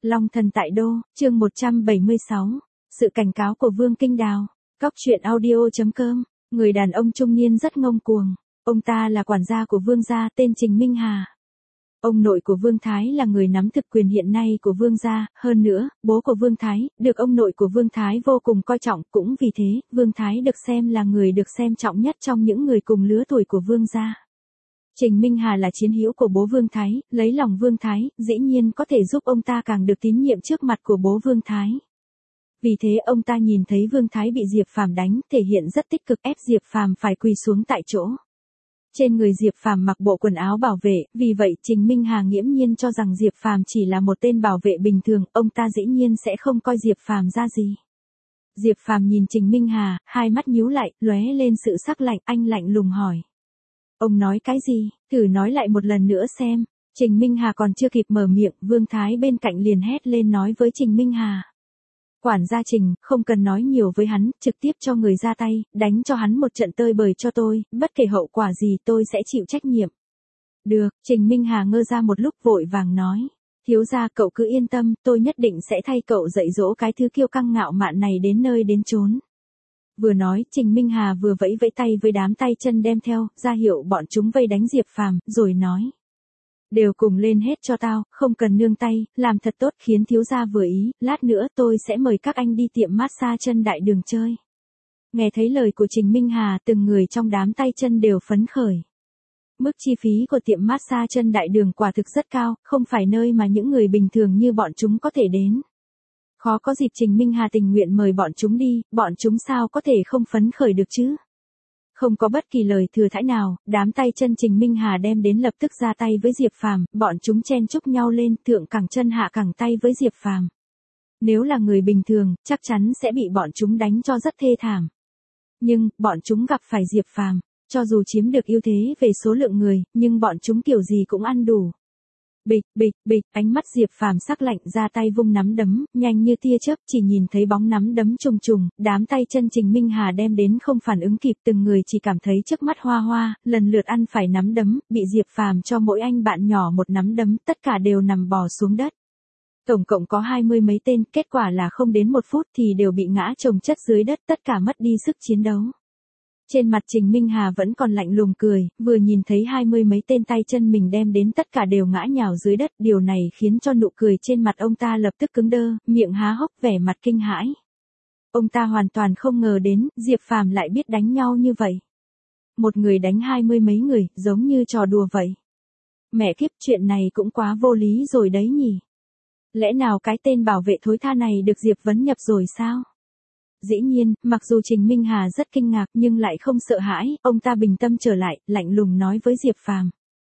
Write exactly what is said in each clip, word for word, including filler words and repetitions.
Long thần tại đô, chương một trăm bảy mươi sáu. Sự cảnh cáo của Vương Kinh Đào. Cóc truyện audio.com. Người đàn ông trung niên rất ngông cuồng. Ông ta là quản gia của Vương gia tên Trình Minh Hà. Ông nội của Vương Thái là người nắm thực quyền hiện nay của Vương gia, hơn nữa, bố của Vương Thái, được ông nội của Vương Thái vô cùng coi trọng, cũng vì thế, Vương Thái được xem là người được xem trọng nhất trong những người cùng lứa tuổi của Vương gia. Trình Minh Hà là chiến hữu của bố Vương Thái, lấy lòng Vương Thái, dĩ nhiên có thể giúp ông ta càng được tín nhiệm trước mặt của bố Vương Thái. Vì thế ông ta nhìn thấy Vương Thái bị Diệp Phàm đánh, thể hiện rất tích cực ép Diệp Phàm phải quỳ xuống tại chỗ. Trên người Diệp Phàm mặc bộ quần áo bảo vệ, vì vậy Trình Minh Hà nghiễm nhiên cho rằng Diệp Phàm chỉ là một tên bảo vệ bình thường, ông ta dĩ nhiên sẽ không coi Diệp Phàm ra gì. Diệp Phàm nhìn Trình Minh Hà, hai mắt nhíu lại, lóe lên sự sắc lạnh, anh lạnh lùng hỏi. Ông nói cái gì, thử nói lại một lần nữa xem. Trình Minh Hà còn chưa kịp mở miệng, Vương Thái bên cạnh liền hét lên nói với Trình Minh Hà. Quản gia Trình, không cần nói nhiều với hắn, trực tiếp cho người ra tay, đánh cho hắn một trận tơi bời cho tôi, bất kể hậu quả gì tôi sẽ chịu trách nhiệm. Được, Trình Minh Hà ngơ ra một lúc vội vàng nói. Thiếu gia cậu cứ yên tâm, tôi nhất định sẽ thay cậu dạy dỗ cái thứ kiêu căng ngạo mạn này đến nơi đến chốn. Vừa nói, Trình Minh Hà vừa vẫy vẫy tay với đám tay chân đem theo, ra hiệu bọn chúng vây đánh Diệp Phàm, rồi nói. Đều cùng lên hết cho tao, không cần nương tay, làm thật tốt khiến thiếu gia vừa ý, lát nữa tôi sẽ mời các anh đi tiệm massage chân đại đường chơi. Nghe thấy lời của Trình Minh Hà, từng người trong đám tay chân đều phấn khởi. Mức chi phí của tiệm massage chân đại đường quả thực rất cao, không phải nơi mà những người bình thường như bọn chúng có thể đến. Khó có dịp Trình Minh Hà tình nguyện mời bọn chúng đi, bọn chúng sao có thể không phấn khởi được chứ? Không có bất kỳ lời thừa thãi nào, đám tay chân Trình Minh Hà đem đến lập tức ra tay với Diệp Phàm, bọn chúng chen chúc nhau lên, thượng cẳng chân hạ cẳng tay với Diệp Phàm. Nếu là người bình thường, chắc chắn sẽ bị bọn chúng đánh cho rất thê thảm. Nhưng, bọn chúng gặp phải Diệp Phàm, cho dù chiếm được ưu thế về số lượng người, nhưng bọn chúng kiểu gì cũng ăn đủ. Bịch, bịch, bịch, ánh mắt Diệp Phàm sắc lạnh, ra tay vung nắm đấm, nhanh như tia chớp, chỉ nhìn thấy bóng nắm đấm trùng trùng, đám tay chân Trình Minh Hà đem đến không phản ứng kịp, từng người chỉ cảm thấy trước mắt hoa hoa, lần lượt ăn phải nắm đấm, bị Diệp Phàm cho mỗi anh bạn nhỏ một nắm đấm, tất cả đều nằm bò xuống đất. Tổng cộng có hai mươi mấy tên, kết quả là không đến một phút thì đều bị ngã chồng chất dưới đất, tất cả mất đi sức chiến đấu. Trên mặt Trình Minh Hà vẫn còn lạnh lùng cười, vừa nhìn thấy hai mươi mấy tên tay chân mình đem đến tất cả đều ngã nhào dưới đất, điều này khiến cho nụ cười trên mặt ông ta lập tức cứng đơ, miệng há hốc vẻ mặt kinh hãi. Ông ta hoàn toàn không ngờ đến, Diệp Phàm lại biết đánh nhau như vậy. Một người đánh hai mươi mấy người, giống như trò đùa vậy. Mẹ kiếp, chuyện này cũng quá vô lý rồi đấy nhỉ. Lẽ nào cái tên bảo vệ thối tha này được Diệp Vấn nhập rồi sao? Dĩ nhiên, mặc dù Trình Minh Hà rất kinh ngạc nhưng lại không sợ hãi, ông ta bình tâm trở lại, lạnh lùng nói với Diệp Phàm.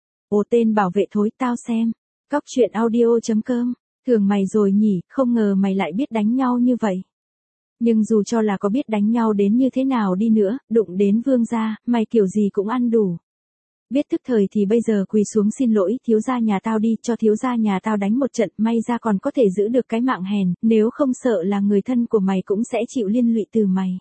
Ồ tên bảo vệ thối, tao xem. Cóc truyện audio.com. Thường mày rồi nhỉ, không ngờ mày lại biết đánh nhau như vậy. Nhưng dù cho là có biết đánh nhau đến như thế nào đi nữa, đụng đến Vương gia, mày kiểu gì cũng ăn đủ. Biết thức thời thì bây giờ quỳ xuống xin lỗi thiếu gia nhà tao đi, cho thiếu gia nhà tao đánh một trận, may ra còn có thể giữ được cái mạng hèn, nếu không sợ là người thân của mày cũng sẽ chịu liên lụy từ mày.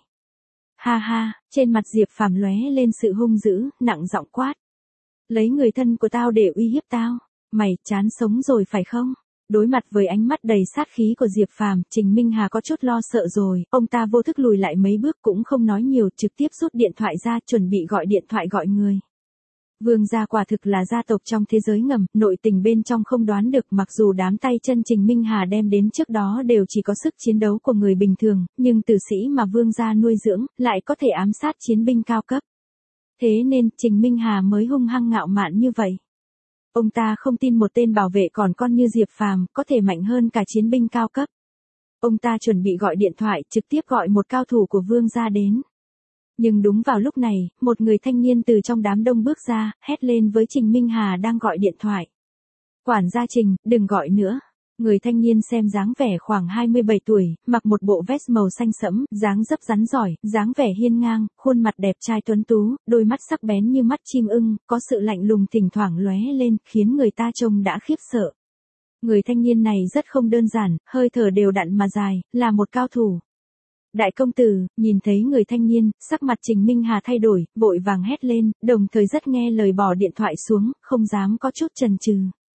Ha ha, trên mặt Diệp Phàm lóe lên sự hung dữ, nặng giọng quát. Lấy người thân của tao để uy hiếp tao, mày chán sống rồi phải không? Đối mặt với ánh mắt đầy sát khí của Diệp Phàm, Trình Minh Hà có chút lo sợ rồi, ông ta vô thức lùi lại mấy bước cũng không nói nhiều, trực tiếp rút điện thoại ra chuẩn bị gọi điện thoại gọi người. Vương gia quả thực là gia tộc trong thế giới ngầm, nội tình bên trong không đoán được, mặc dù đám tay chân Trình Minh Hà đem đến trước đó đều chỉ có sức chiến đấu của người bình thường, nhưng tử sĩ mà Vương gia nuôi dưỡng, lại có thể ám sát chiến binh cao cấp. Thế nên, Trình Minh Hà mới hung hăng ngạo mạn như vậy. Ông ta không tin một tên bảo vệ còn con như Diệp Phàm có thể mạnh hơn cả chiến binh cao cấp. Ông ta chuẩn bị gọi điện thoại, trực tiếp gọi một cao thủ của Vương gia đến. Nhưng đúng vào lúc này, một người thanh niên từ trong đám đông bước ra, hét lên với Trình Minh Hà đang gọi điện thoại. Quản gia Trình, đừng gọi nữa. Người thanh niên xem dáng vẻ khoảng hai mươi bảy tuổi, mặc một bộ vest màu xanh sẫm, dáng dấp rắn giỏi, dáng vẻ hiên ngang, khuôn mặt đẹp trai tuấn tú, đôi mắt sắc bén như mắt chim ưng, có sự lạnh lùng thỉnh thoảng lóe lên, khiến người ta trông đã khiếp sợ. Người thanh niên này rất không đơn giản, hơi thở đều đặn mà dài, là một cao thủ. Đại công tử, nhìn thấy người thanh niên, sắc mặt Trình Minh Hà thay đổi, vội vàng hét lên, đồng thời rất nghe lời bỏ điện thoại xuống, không dám có chút chần chừ.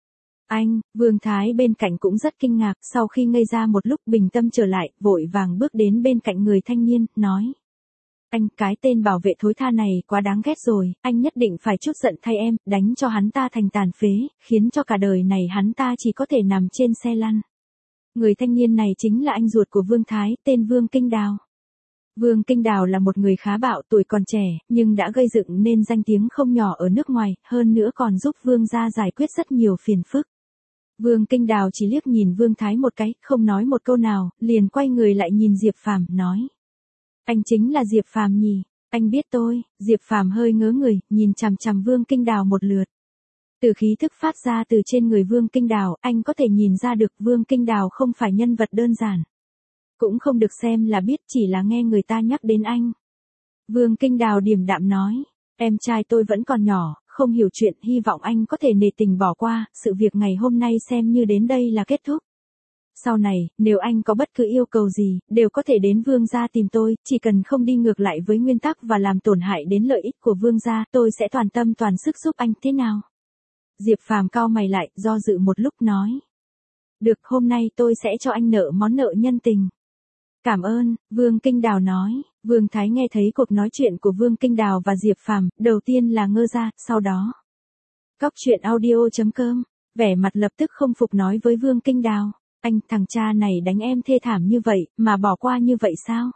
Anh, Vương Thái bên cạnh cũng rất kinh ngạc, sau khi ngây ra một lúc bình tâm trở lại, vội vàng bước đến bên cạnh người thanh niên, nói. Anh, cái tên bảo vệ thối tha này quá đáng ghét rồi, anh nhất định phải trút giận thay em, đánh cho hắn ta thành tàn phế, khiến cho cả đời này hắn ta chỉ có thể nằm trên xe lăn. Người thanh niên này chính là anh ruột của Vương Thái, tên Vương Kinh Đào. Vương Kinh Đào là một người khá bạo, tuổi còn trẻ, nhưng đã gây dựng nên danh tiếng không nhỏ ở nước ngoài, hơn nữa còn giúp Vương gia giải quyết rất nhiều phiền phức. Vương Kinh Đào chỉ liếc nhìn Vương Thái một cái, không nói một câu nào, liền quay người lại nhìn Diệp Phàm, nói. Anh chính là Diệp Phàm nhỉ? Anh biết tôi. Diệp Phàm hơi ngớ người, nhìn chằm chằm Vương Kinh Đào một lượt. Từ khí thức phát ra từ trên người Vương Kinh Đào, anh có thể nhìn ra được Vương Kinh Đào không phải nhân vật đơn giản. Cũng không được xem là biết, chỉ là nghe người ta nhắc đến anh. Vương Kinh Đào điềm đạm nói, em trai tôi vẫn còn nhỏ, không hiểu chuyện, hy vọng anh có thể nể tình bỏ qua, sự việc ngày hôm nay xem như đến đây là kết thúc. Sau này, nếu anh có bất cứ yêu cầu gì, đều có thể đến Vương gia tìm tôi, chỉ cần không đi ngược lại với nguyên tắc và làm tổn hại đến lợi ích của Vương gia, tôi sẽ toàn tâm toàn sức giúp anh, thế nào? Diệp Phàm cau mày lại, do dự một lúc nói. Được, hôm nay tôi sẽ cho anh nợ món nợ nhân tình. Cảm ơn, Vương Kinh Đào nói. Vương Thái nghe thấy cuộc nói chuyện của Vương Kinh Đào và Diệp Phàm, đầu tiên là ngơ ra, sau đó. Cóc truyện audio chấm com, vẻ mặt lập tức không phục nói với Vương Kinh Đào. Anh, thằng cha này đánh em thê thảm như vậy, mà bỏ qua như vậy sao?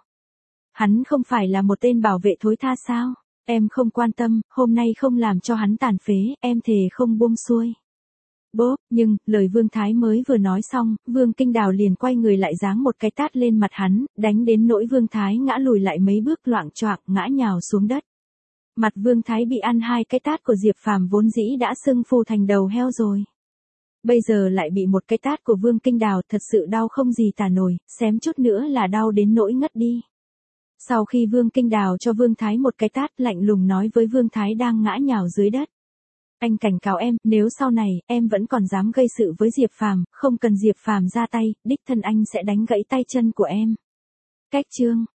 Hắn không phải là một tên bảo vệ thối tha sao? Em không quan tâm, hôm nay không làm cho hắn tàn phế, em thề không buông xuôi. Bốp, nhưng, lời Vương Thái mới vừa nói xong, Vương Kinh Đào liền quay người lại giáng một cái tát lên mặt hắn, đánh đến nỗi Vương Thái ngã lùi lại mấy bước loạng choạng, ngã nhào xuống đất. Mặt Vương Thái bị ăn hai cái tát của Diệp Phàm vốn dĩ đã sưng phù thành đầu heo rồi. Bây giờ lại bị một cái tát của Vương Kinh Đào, thật sự đau không gì tả nổi, xém chút nữa là đau đến nỗi ngất đi. Sau khi Vương Kinh Đào cho Vương Thái một cái tát, lạnh lùng nói với Vương Thái đang ngã nhào dưới đất. Anh cảnh cáo em, nếu sau này, em vẫn còn dám gây sự với Diệp Phàm, không cần Diệp Phàm ra tay, đích thân anh sẽ đánh gãy tay chân của em. Cách chương